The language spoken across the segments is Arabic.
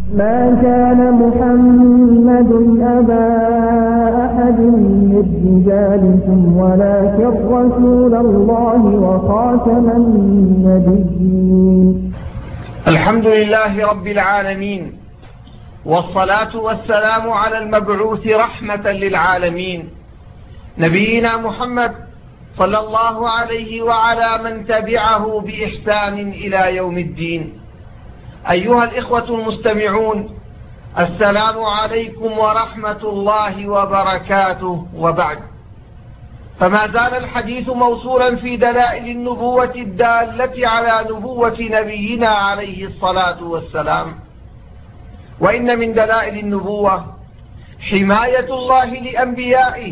ما كان محمد أبا أحد من رجالكم ولكن رسول الله وخاتم النبيين. الحمد لله رب العالمين، والصلاة والسلام على المبعوث رحمة للعالمين نبينا محمد صلى الله عليه وعلى من تبعه بإحسان إلى يوم الدين. أيها الإخوة المستمعون، السلام عليكم ورحمة الله وبركاته. وبعد، فما زال الحديث موصولا في دلائل النبوة الدالة على نبوة نبينا عليه الصلاة والسلام. وإن من دلائل النبوة حماية الله لأنبيائه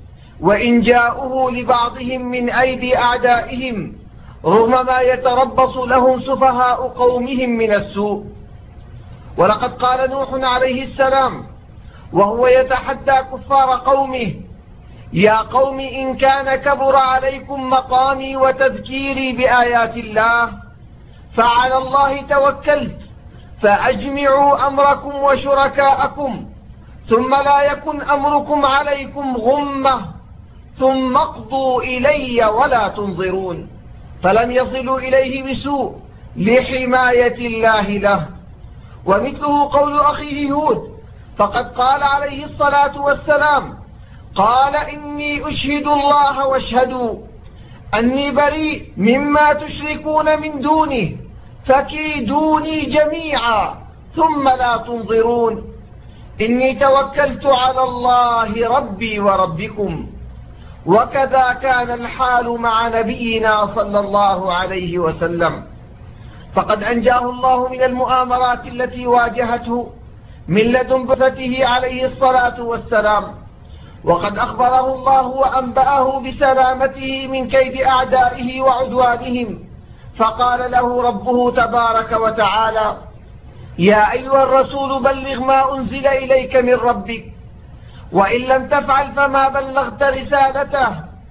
وإنجاؤه لبعضهم من أيدي أعدائهم رغم ما يتربص لهم سفهاء قومهم من السوء. ولقد قال نوح عليه السلام وهو يتحدى كفار قومه: يا قوم إن كان كبر عليكم مقامي وتذكيري بآيات الله فعلى الله توكلت فأجمعوا أمركم وشركاءكم ثم لا يكن أمركم عليكم غمة ثم اقضوا إلي ولا تنظرون. فلم يصلوا إليه بسوء لحماية الله له. ومثله قول أخيه هود، فقد قال عليه الصلاة والسلام: قال إني أشهد الله واشهدوا أني بريء مما تشركون من دونه فكيدوني جميعا ثم لا تنظرون. إني توكلت على الله ربي وربكم. وكذا كان الحال مع نبينا صلى الله عليه وسلم، فقد أنجاه الله من المؤامرات التي واجهته من لدن بعثته عليه الصلاة والسلام. وقد أخبره الله وأنبأه بسلامته من كيد أعدائه وعدوانهم، فقال له ربه تبارك وتعالى: يا أيها الرسول بلغ ما أنزل إليك من ربك وإن لم تفعل فما بلغت رسالته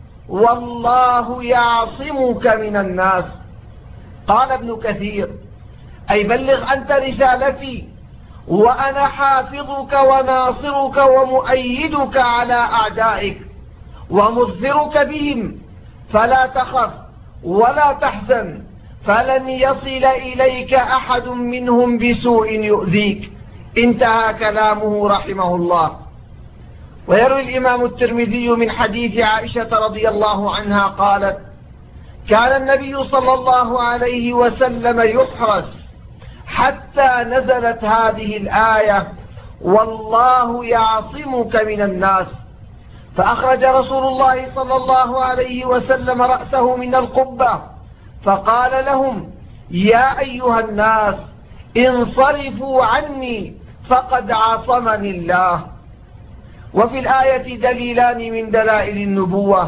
والله يعصمك من الناس. قال ابن كثير: أي بلغ أنت رسالتي وأنا حافظك وناصرك ومؤيدك على أعدائك ومظفرك بهم، فلا تخف ولا تحزن فلن يصل إليك أحد منهم بسوء يؤذيك. انتهى كلامه رحمه الله. ويروي الإمام الترمذي من حديث عائشة رضي الله عنها قالت: كان النبي صلى الله عليه وسلم يحرس حتى نزلت هذه الآية: والله يعصمك من الناس. فأخرج رسول الله صلى الله عليه وسلم رأسه من القبة فقال لهم: يا أيها الناس انصرفوا عني فقد عصمني الله. وفي الآية دليلان من دلائل النبوة: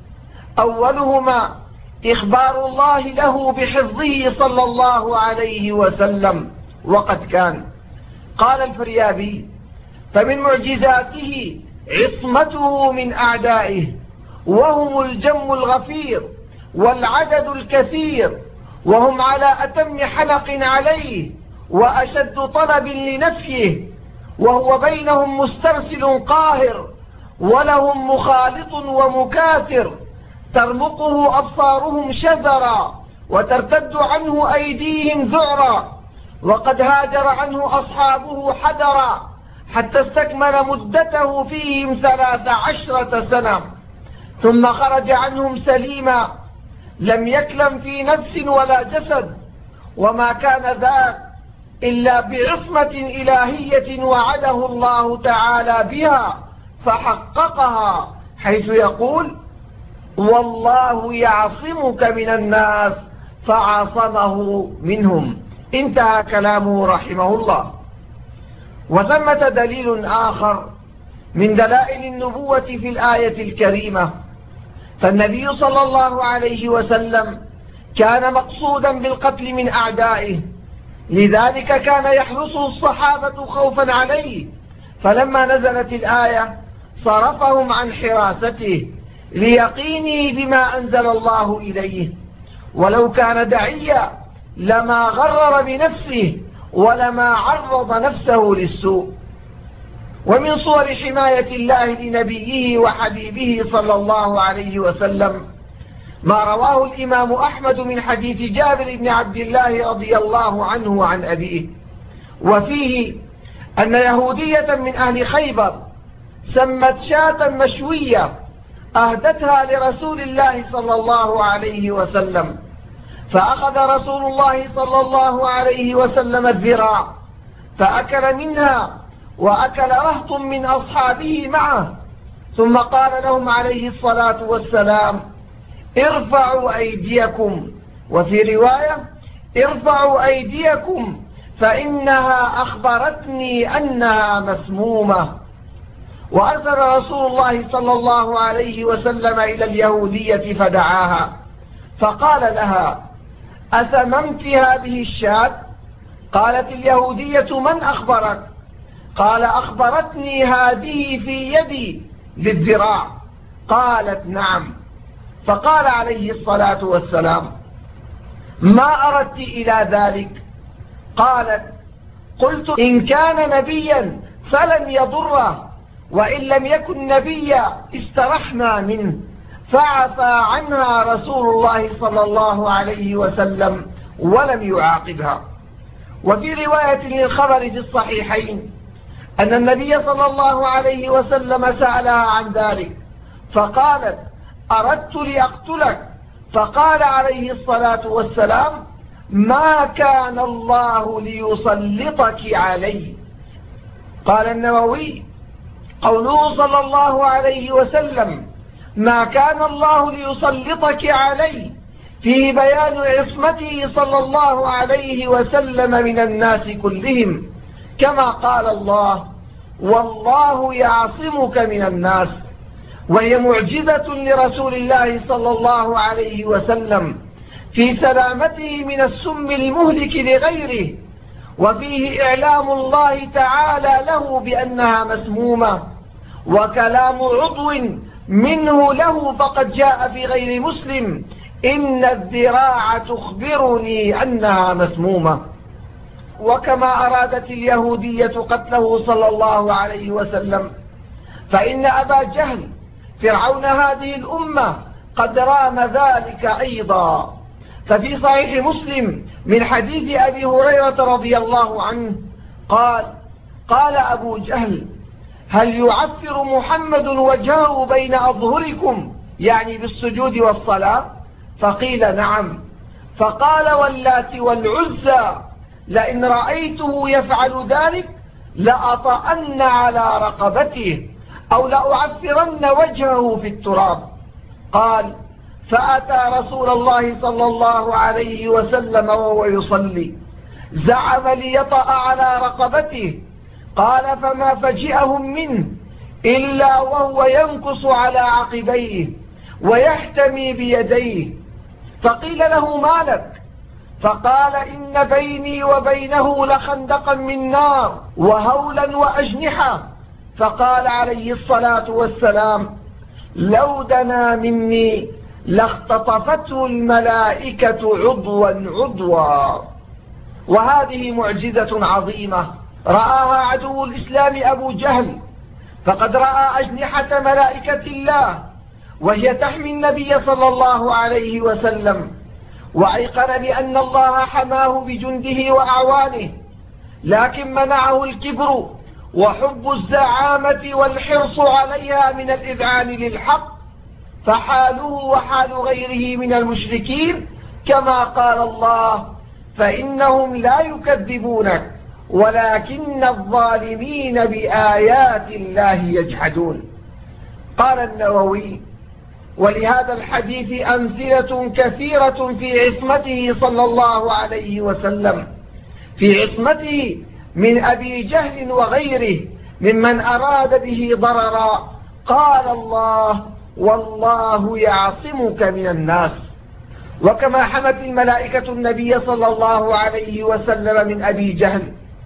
أولهما إخبار الله له بحفظه صلى الله عليه وسلم، وقد كان. قال الفريابي: فمن معجزاته عصمته من أعدائه وهم الجم الغفير والعدد الكثير، وهم على أتم حلق عليه وأشد طلب لنفيه، وهو بينهم مسترسل قاهر ولهم مخالط ومكاثر، ترمقه أبصارهم شذرا وترتد عنه أيديهم ذعرا. وقد هاجر عنه أصحابه حذرا حتى استكمل مدته فيهم 13 سنة، ثم خرج عنهم سليما لم يكلم في نفس ولا جسد، وما كان ذاك إلا بعصمة إلهية وعده الله تعالى بها فحققها، حيث يقول: والله يعصمك من الناس فعصمه منهم. انتهى كلامه رحمه الله. وثمة دليل آخر من دلائل النبوة في الآية الكريمة، فالنبي صلى الله عليه وسلم كان مقصودا بالقتل من أعدائه، لذلك كان يحرسه الصحابة خوفا عليه، فلما نزلت الآية صرفهم عن حراسته ليقينه بما أنزل الله إليه. ولو كان دعيا لما غرر بنفسه ولما عرض نفسه للسوء. ومن صور حماية الله لنبيه وحبيبه صلى الله عليه وسلم ما رواه الإمام أحمد من حديث جابر بن عبد الله رضي الله عنه عن أبيه، وفيه أن يهودية من أهل خيبر سمت شاة مشوية أهدتها لرسول الله صلى الله عليه وسلم، فأخذ رسول الله صلى الله عليه وسلم الذراع فأكل منها، وأكل رهط من أصحابه معه، ثم قال لهم عليه الصلاة والسلام: ارفعوا أيديكم، وفي رواية: ارفعوا أيديكم فإنها أخبرتني أنها مسمومة. وأرسل رسول الله صلى الله عليه وسلم إلى اليهودية فدعاها فقال لها: أسممت هذه الشاة؟ قالت اليهودية: من أخبرك؟ قال: أخبرتني هذه في يدي بالذراع. قالت: نعم. فقال عليه الصلاة والسلام: ما أردت إلى ذلك؟ قالت: قلت إن كان نبيا فلن يضره، وإن لم يكن نبيا استرحنا منه، فعفى عنها رسول الله صلى الله عليه وسلم ولم يعاقبها. وفي رواية للخبر في الصحيحين أن النبي صلى الله عليه وسلم سألها عن ذلك فقالت: أردت لأقتلك، فقال عليه الصلاة والسلام: ما كان الله ليسلطك عليه. قال النووي: قوله صلى الله عليه وسلم ما كان الله ليسلطك عليه فيه بيان عصمته صلى الله عليه وسلم من الناس كلهم، كما قال الله: والله يعصمك من الناس. وهي معجزة لرسول الله صلى الله عليه وسلم في سلامته من السم المهلك لغيره، وفيه إعلام الله تعالى له بأنها مسمومة. وكلام عضو منه له فقد جاء في غير مسلم: إن الذراع تخبرني أنها مسمومة. وكما أرادت اليهودية قتله صلى الله عليه وسلم، فإن أبا جهل فرعون هذه الأمة قد رام ذلك أيضا. ففي صحيح مسلم من حديث أبي هريرة رضي الله عنه قال أبو جهل: هل يعفر محمد وجهه بين أظهركم، يعني بالسجود والصلاة؟ فقيل: نعم. فقال: واللات والعزى لئن رأيته يفعل ذلك لأطأن على رقبته أو لأعفرن وجهه في التراب. قال: فأتى رسول الله صلى الله عليه وسلم وهو يصلي، زعم ليطأ على رقبته. قال: فما فجئهم منه إلا وهو ينكص على عقبيه ويحتمي بيديه. فقيل له: ما لك؟ فقال: إن بيني وبينه لخندقا من نار وهولا وأجنحة. فقال عليه الصلاة والسلام: لو دنا مني لاختطفته الملائكة عضوا عضوا. وهذه معجزة عظيمة رآها عدو الإسلام أبو جهل، فقد رأى أجنحة ملائكة الله وهي تحمي النبي صلى الله عليه وسلم، وأيقن بأن الله حماه بجنده وأعوانه، لكن منعه الكبر وحب الزعامة والحرص عليها من الإذعان للحق، فحاله وحال غيره من المشركين كما قال الله: فإنهم لا يكذبونك ولكن الظالمين بآيات الله يجحدون. قال النووي: ولهذا الحديث أمثلة كثيرة في عصمته صلى الله عليه وسلم، في عصمته من أبي جهل وغيره ممن أراد به ضررا. قال الله: والله يعصمك من الناس. وكما حمت الملائكة النبي صلى الله عليه وسلم من أبي جهل،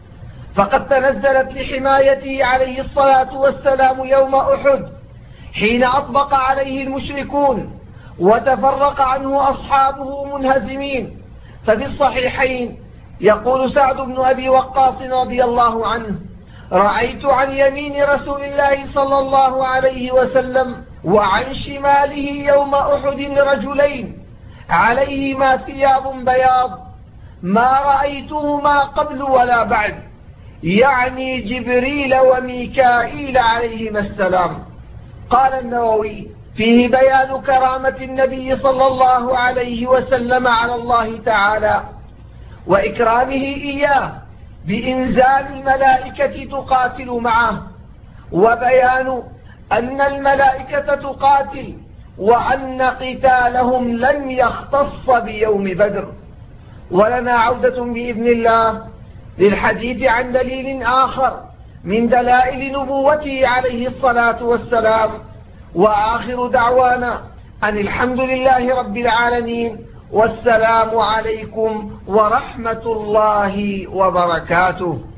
فقد تنزلت لحمايته عليه الصلاة والسلام يوم أحد حين أطبق عليه المشركون وتفرق عنه أصحابه منهزمين. ففي الصحيحين يقول سعد بن أبي وقاص رضي الله عنه: رأيت عن يمين رسول الله صلى الله عليه وسلم وعن شماله يوم أحد رجلين عليهما ثياب بياض ما رأيتهما قبل ولا بعد، يعني جبريل وميكائيل عليهما السلام. قال النووي: فيه بيان كرامة النبي صلى الله عليه وسلم على الله تعالى وإكرامه إياه بإنزال الملائكة تقاتل معه، وبيان أن الملائكة تقاتل وأن قتالهم لم يختص بيوم بدر. ولنا عودة بإذن الله للحديث عن دليل آخر من دلائل نبوته عليه الصلاة والسلام. وآخر دعوانا أن الحمد لله رب العالمين، والسلام عليكم ورحمة الله وبركاته.